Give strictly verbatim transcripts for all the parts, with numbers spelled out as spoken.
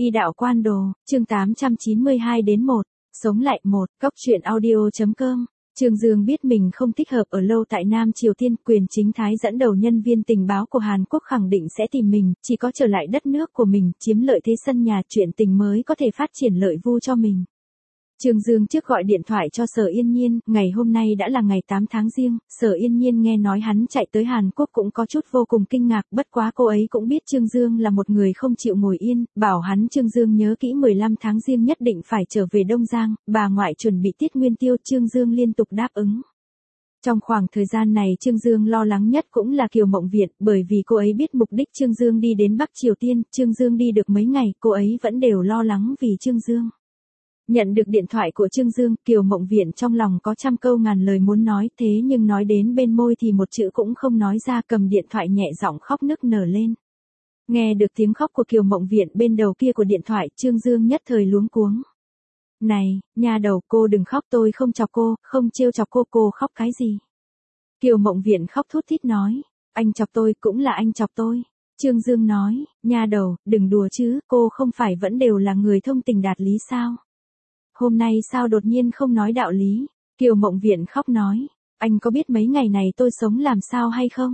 Y đạo quan đồ, chương tám trăm chín mươi hai đến một, sống lại một, góc truyện audio.com. Trương Dương biết mình không thích hợp ở lâu tại Nam Triều Tiên, quyền chính thái dẫn đầu nhân viên tình báo của Hàn Quốc khẳng định sẽ tìm mình, chỉ có trở lại đất nước của mình, chiếm lợi thế sân nhà, chuyện tình mới có thể phát triển lợi vu cho mình. Trương Dương trước gọi điện thoại cho Sở Yên Nhiên, ngày hôm nay đã là ngày tám tháng Giêng, Sở Yên Nhiên nghe nói hắn chạy tới Hàn Quốc cũng có chút vô cùng kinh ngạc, bất quá cô ấy cũng biết Trương Dương là một người không chịu ngồi yên, bảo hắn Trương Dương nhớ kỹ mười lăm tháng Giêng nhất định phải trở về Đông Giang, bà ngoại chuẩn bị tiết nguyên tiêu, Trương Dương liên tục đáp ứng. Trong khoảng thời gian này Trương Dương lo lắng nhất cũng là Kiều Mộng Viện, bởi vì cô ấy biết mục đích Trương Dương đi đến Bắc Triều Tiên, Trương Dương đi được mấy ngày, cô ấy vẫn đều lo lắng vì Trương Dương. Nhận được điện thoại của Trương Dương, Kiều Mộng Viện trong lòng có trăm câu ngàn lời muốn nói, thế nhưng nói đến bên môi thì một chữ cũng không nói ra, cầm điện thoại nhẹ giọng khóc nức nở lên. Nghe được tiếng khóc của Kiều Mộng Viện bên đầu kia của điện thoại, Trương Dương nhất thời luống cuống. Này, nha đầu, cô đừng khóc, tôi không chọc cô, không trêu chọc cô, cô khóc cái gì? Kiều Mộng Viện khóc thút thít nói, anh chọc tôi cũng là anh chọc tôi. Trương Dương nói, nha đầu, đừng đùa chứ, cô không phải vẫn đều là người thông tình đạt lý sao? Hôm nay sao đột nhiên không nói đạo lý? Kiều Mộng Viện khóc nói, anh có biết mấy ngày này tôi sống làm sao hay không?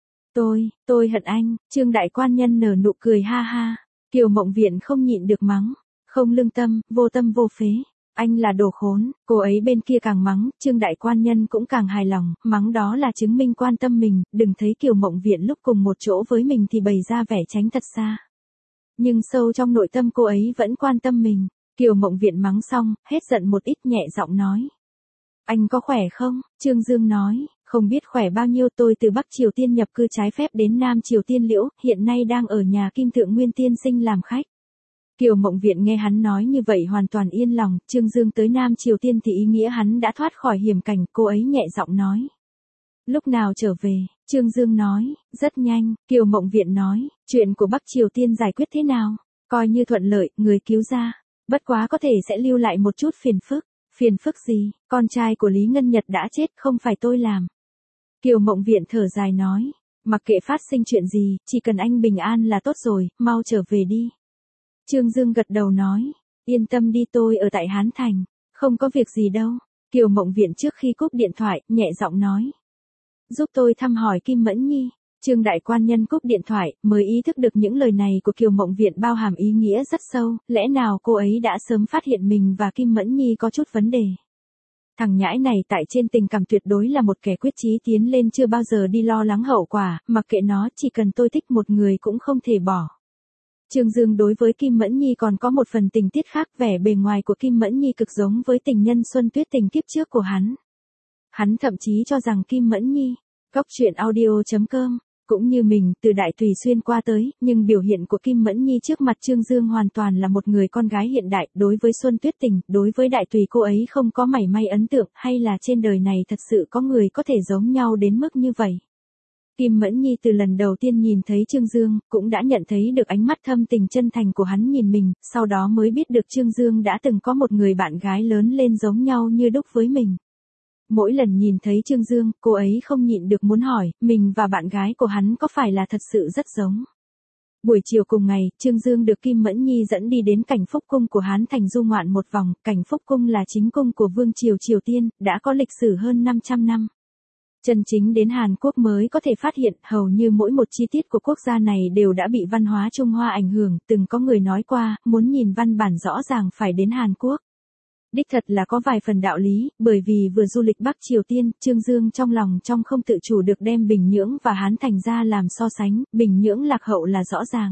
Tôi, tôi hận anh. Trương đại quan nhân nở nụ cười ha ha. Kiều Mộng Viện không nhịn được mắng, không lương tâm, vô tâm vô phế. Anh là đồ khốn. Cô ấy bên kia càng mắng, Trương đại quan nhân cũng càng hài lòng, mắng đó là chứng minh quan tâm mình, đừng thấy Kiều Mộng Viện lúc cùng một chỗ với mình thì bày ra vẻ tránh thật xa. Nhưng sâu trong nội tâm cô ấy vẫn quan tâm mình. Kiều Mộng Viện mắng xong, hết giận một ít, nhẹ giọng nói. Anh có khỏe không? Trương Dương nói, không biết khỏe bao nhiêu, tôi từ Bắc Triều Tiên nhập cư trái phép đến Nam Triều Tiên Liễu, hiện nay đang ở nhà Kim Thượng Nguyên tiên sinh làm khách. Kiều Mộng Viện nghe hắn nói như vậy hoàn toàn yên lòng, Trương Dương tới Nam Triều Tiên thì ý nghĩa hắn đã thoát khỏi hiểm cảnh, cô ấy nhẹ giọng nói. Lúc nào trở về? Trương Dương nói, rất nhanh. Kiều Mộng Viện nói, chuyện của Bắc Triều Tiên giải quyết thế nào? Coi như thuận lợi, người cứu ra. Bất quá có thể sẽ lưu lại một chút phiền phức. Phiền phức gì? Con trai của Lý Ngân Nhật đã chết, không phải tôi làm. Kiều Mộng Viện thở dài nói, mặc kệ phát sinh chuyện gì, chỉ cần anh bình an là tốt rồi, mau trở về đi. Trương Dương gật đầu nói, yên tâm đi, tôi ở tại Hán Thành, không có việc gì đâu. Kiều Mộng Viện trước khi cúp điện thoại, nhẹ giọng nói, giúp tôi thăm hỏi Kim Mẫn Nhi. Trương đại quan nhân cúp điện thoại, mới ý thức được những lời này của Kiều Mộng Viện bao hàm ý nghĩa rất sâu, lẽ nào cô ấy đã sớm phát hiện mình và Kim Mẫn Nhi có chút vấn đề. Thằng nhãi này tại trên tình cảm tuyệt đối là một kẻ quyết chí tiến lên, chưa bao giờ đi lo lắng hậu quả, mặc kệ nó, chỉ cần tôi thích một người cũng không thể bỏ. Trương Dương đối với Kim Mẫn Nhi còn có một phần tình tiết khác, vẻ bề ngoài của Kim Mẫn Nhi cực giống với tình nhân Xuân Tuyết tình kiếp trước của hắn. Hắn thậm chí cho rằng Kim Mẫn Nhi, góc truyện audio.com, cũng như mình, từ Đại Tùy xuyên qua tới, nhưng biểu hiện của Kim Mẫn Nhi trước mặt Trương Dương hoàn toàn là một người con gái hiện đại, đối với Xuân Tuyết Tình, đối với Đại Tùy cô ấy không có mảy may ấn tượng, hay là trên đời này thật sự có người có thể giống nhau đến mức như vậy. Kim Mẫn Nhi từ lần đầu tiên nhìn thấy Trương Dương, cũng đã nhận thấy được ánh mắt thâm tình chân thành của hắn nhìn mình, sau đó mới biết được Trương Dương đã từng có một người bạn gái lớn lên giống nhau như đúc với mình. Mỗi lần nhìn thấy Trương Dương, cô ấy không nhịn được muốn hỏi, mình và bạn gái của hắn có phải là thật sự rất giống. Buổi chiều cùng ngày, Trương Dương được Kim Mẫn Nhi dẫn đi đến Cảnh Phúc Cung của Hán Thành du ngoạn một vòng. Cảnh Phúc Cung là chính cung của Vương Triều Triều Tiên, đã có lịch sử hơn năm trăm năm. Chân chính đến Hàn Quốc mới có thể phát hiện, hầu như mỗi một chi tiết của quốc gia này đều đã bị văn hóa Trung Hoa ảnh hưởng, từng có người nói qua, muốn nhìn văn bản rõ ràng phải đến Hàn Quốc. Đích thật là có vài phần đạo lý, bởi vì vừa du lịch Bắc Triều Tiên, Trương Dương trong lòng trong không tự chủ được đem Bình Nhưỡng và Hán Thành ra làm so sánh, Bình Nhưỡng lạc hậu là rõ ràng.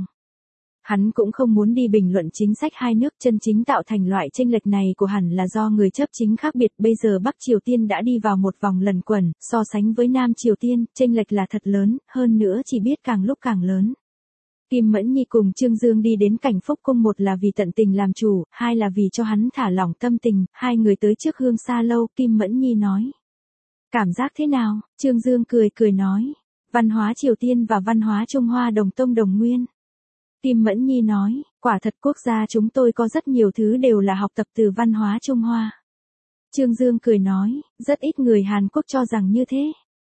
Hắn cũng không muốn đi bình luận chính sách hai nước, chân chính tạo thành loại chênh lệch này của hẳn là do người chấp chính khác biệt, bây giờ Bắc Triều Tiên đã đi vào một vòng lần quẩn, so sánh với Nam Triều Tiên, chênh lệch là thật lớn, hơn nữa chỉ biết càng lúc càng lớn. Kim Mẫn Nhi cùng Trương Dương đi đến Cảnh Phúc Cung, một là vì tận tình làm chủ, hai là vì cho hắn thả lỏng tâm tình, hai người tới trước hương xa lâu, Kim Mẫn Nhi nói. Cảm giác thế nào? Trương Dương cười cười nói. Văn hóa Triều Tiên và văn hóa Trung Hoa đồng tông đồng nguyên. Kim Mẫn Nhi nói, quả thật quốc gia chúng tôi có rất nhiều thứ đều là học tập từ văn hóa Trung Hoa. Trương Dương cười nói, rất ít người Hàn Quốc cho rằng như thế.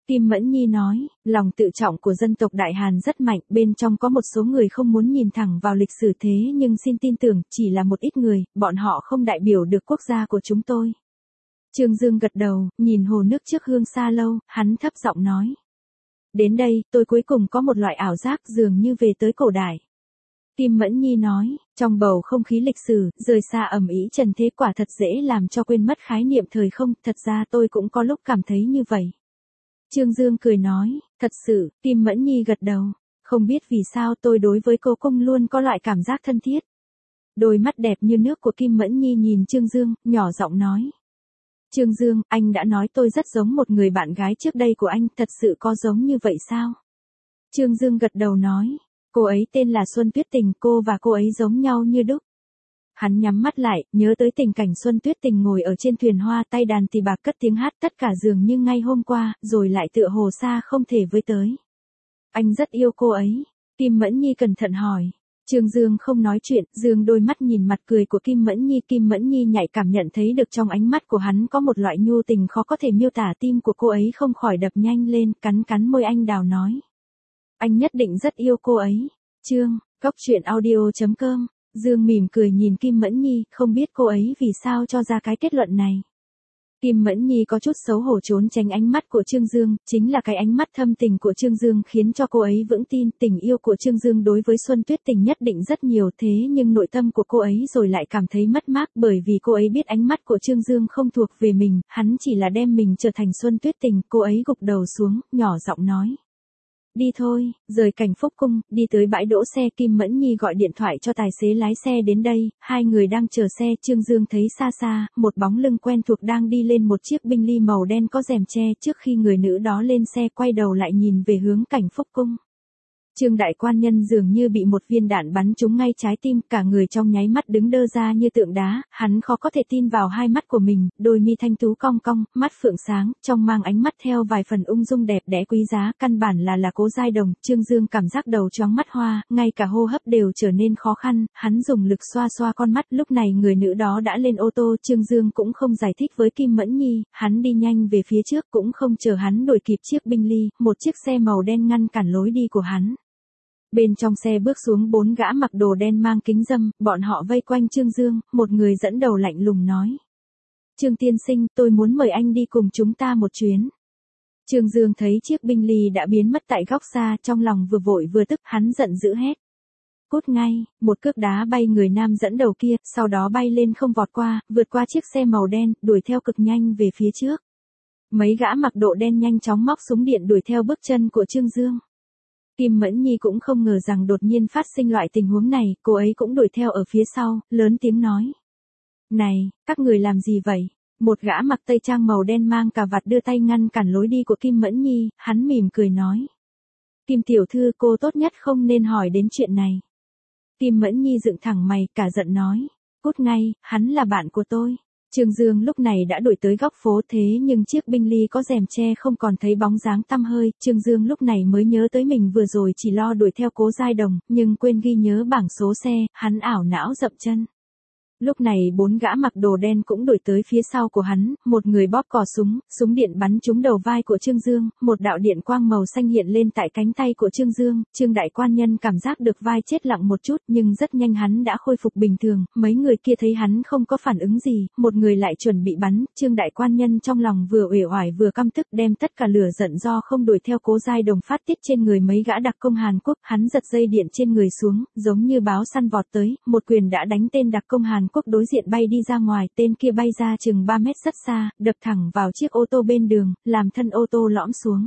Kim Mẫn Nhi nói, lòng tự trọng của dân tộc Đại Hàn rất mạnh, bên trong có một số người không muốn nhìn thẳng vào lịch sử thế nhưng xin tin tưởng, chỉ là một ít người, bọn họ không đại biểu được quốc gia của chúng tôi. Trương Dương gật đầu, nhìn hồ nước trước hương xa lâu, hắn thấp giọng nói. Đến đây, tôi cuối cùng có một loại ảo giác dường như về tới cổ đại. Kim Mẫn Nhi nói, trong bầu không khí lịch sử, rời xa ầm ĩ trần thế quả thật dễ làm cho quên mất khái niệm thời không, thật ra tôi cũng có lúc cảm thấy như vậy. Trương Dương cười nói, thật sự, Kim Mẫn Nhi gật đầu, không biết vì sao tôi đối với cô cung luôn có loại cảm giác thân thiết. Đôi mắt đẹp như nước của Kim Mẫn Nhi nhìn Trương Dương, nhỏ giọng nói. Trương Dương, anh đã nói tôi rất giống một người bạn gái trước đây của anh, thật sự có giống như vậy sao? Trương Dương gật đầu nói, cô ấy tên là Xuân Tuyết Tình, cô và cô ấy giống nhau như đúc. Hắn nhắm mắt lại, nhớ tới tình cảnh Xuân Tuyết Tình ngồi ở trên thuyền hoa tay đàn tỳ bạc cất tiếng hát tất cả dường như ngay hôm qua, rồi lại tựa hồ xa không thể với tới. Anh rất yêu cô ấy. Kim Mẫn Nhi cẩn thận hỏi. Trương Dương không nói chuyện, Dương đôi mắt nhìn mặt cười của Kim Mẫn Nhi. Kim Mẫn Nhi nhạy cảm nhận thấy được trong ánh mắt của hắn có một loại nhu tình khó có thể miêu tả, tim của cô ấy không khỏi đập nhanh lên, cắn cắn môi anh đào nói. Anh nhất định rất yêu cô ấy. Chương, Cốc Truyện Audio chấm com. Dương mỉm cười nhìn Kim Mẫn Nhi, không biết cô ấy vì sao cho ra cái kết luận này. Kim Mẫn Nhi có chút xấu hổ trốn tránh ánh mắt của Trương Dương, chính là cái ánh mắt thâm tình của Trương Dương khiến cho cô ấy vững tin tình yêu của Trương Dương đối với Xuân Tuyết Tình nhất định rất nhiều, thế nhưng nội tâm của cô ấy rồi lại cảm thấy mất mát bởi vì cô ấy biết ánh mắt của Trương Dương không thuộc về mình, hắn chỉ là đem mình trở thành Xuân Tuyết Tình. Cô ấy gục đầu xuống, nhỏ giọng nói. Đi thôi, rời Cảnh Phúc Cung, đi tới bãi đỗ xe. Kim Mẫn Nhi gọi điện thoại cho tài xế lái xe đến đây, hai người đang chờ xe. Trương Dương thấy xa xa, một bóng lưng quen thuộc đang đi lên một chiếc Binh Ly màu đen có rèm che. Trước khi người nữ đó lên xe quay đầu lại nhìn về hướng Cảnh Phúc Cung. Trương đại quan nhân dường như bị một viên đạn bắn trúng ngay trái tim, cả người trong nháy mắt đứng đơ ra như tượng đá, hắn khó có thể tin vào hai mắt của mình, đôi mi thanh tú cong cong, mắt phượng sáng, trong mang ánh mắt theo vài phần ung dung đẹp đẽ quý giá, căn bản là là Cố Giai Đồng. Trương Dương cảm giác đầu choáng mắt hoa, ngay cả hô hấp đều trở nên khó khăn, hắn dùng lực xoa xoa con mắt. Lúc này người nữ đó đã lên ô tô, Trương Dương cũng không giải thích với Kim Mẫn Nhi, hắn đi nhanh về phía trước, cũng không chờ hắn đuổi kịp chiếc Binh Ly, một chiếc xe màu đen ngăn cản lối đi của hắn. Bên trong xe bước xuống bốn gã mặc đồ đen mang kính râm, bọn họ vây quanh Trương Dương, một người dẫn đầu lạnh lùng nói. Trương tiên sinh, tôi muốn mời anh đi cùng chúng ta một chuyến. Trương Dương thấy chiếc Binh Ly đã biến mất tại góc xa, trong lòng vừa vội vừa tức, hắn giận dữ hét. Cút ngay, một cước đá bay người nam dẫn đầu kia, sau đó bay lên không vọt qua, vượt qua chiếc xe màu đen, đuổi theo cực nhanh về phía trước. Mấy gã mặc đồ đen nhanh chóng móc súng điện đuổi theo bước chân của Trương Dương. Kim Mẫn Nhi cũng không ngờ rằng đột nhiên phát sinh loại tình huống này, cô ấy cũng đuổi theo ở phía sau, lớn tiếng nói. Này, các người làm gì vậy? Một gã mặc tây trang màu đen mang cà vạt đưa tay ngăn cản lối đi của Kim Mẫn Nhi, hắn mỉm cười nói. Kim tiểu thư, cô tốt nhất không nên hỏi đến chuyện này. Kim Mẫn Nhi dựng thẳng mày, cả giận nói. Cút ngay, hắn là bạn của tôi. Trương Dương lúc này đã đuổi tới góc phố, thế nhưng chiếc Binh Ly có rèm che không còn thấy bóng dáng tăm hơi. Trương Dương lúc này mới nhớ tới mình vừa rồi chỉ lo đuổi theo Cố Giai Đồng, nhưng quên ghi nhớ bảng số xe, hắn ảo não dậm chân. Lúc này bốn gã mặc đồ đen cũng đuổi tới phía sau của hắn, một người bóp cò súng, súng điện bắn trúng đầu vai của Trương Dương, một đạo điện quang màu xanh hiện lên tại cánh tay của Trương Dương. Trương đại quan nhân cảm giác được vai chết lặng một chút, nhưng rất nhanh hắn đã khôi phục bình thường. Mấy người kia thấy hắn không có phản ứng gì, một người lại chuẩn bị bắn. Trương đại quan nhân trong lòng vừa uể oải vừa căm tức, đem tất cả lửa giận do không đuổi theo Cố Giai Đồng phát tiết trên người mấy gã đặc công Hàn Quốc. Hắn giật dây điện trên người xuống, giống như báo săn vọt tới, một quyền đã đánh tên đặc công Hàn Quốc đối diện bay đi ra ngoài, tên kia bay ra chừng ba mét rất xa, đập thẳng vào chiếc ô tô bên đường, làm thân ô tô lõm xuống.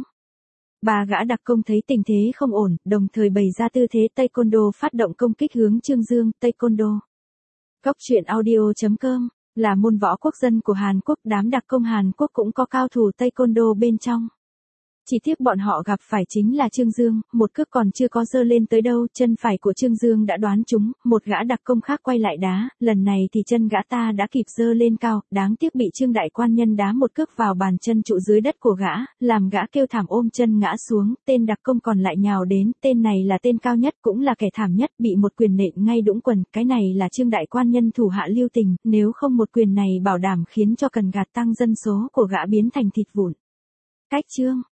Ba gã đặc công thấy tình thế không ổn, đồng thời bày ra tư thế Taekwondo phát động công kích hướng Trương Dương. Taekwondo. Cốc Truyện Audio chấm com là môn võ quốc dân của Hàn Quốc, đám đặc công Hàn Quốc cũng có cao thủ Taekwondo bên trong. Chỉ tiếc bọn họ gặp phải chính là Trương Dương, một cước còn chưa có giơ lên tới đâu, chân phải của Trương Dương đã đoán trúng, một gã đặc công khác quay lại đá, lần này thì chân gã ta đã kịp giơ lên cao, đáng tiếc bị Trương đại quan nhân đá một cước vào bàn chân trụ dưới đất của gã, làm gã kêu thảm ôm chân ngã xuống, tên đặc công còn lại nhào đến, tên này là tên cao nhất cũng là kẻ thảm nhất, bị một quyền nện ngay đũng quần, cái này là Trương đại quan nhân thủ hạ lưu tình, nếu không một quyền này bảo đảm khiến cho cần gạt tăng dân số của gã biến thành thịt vụn. Cách chương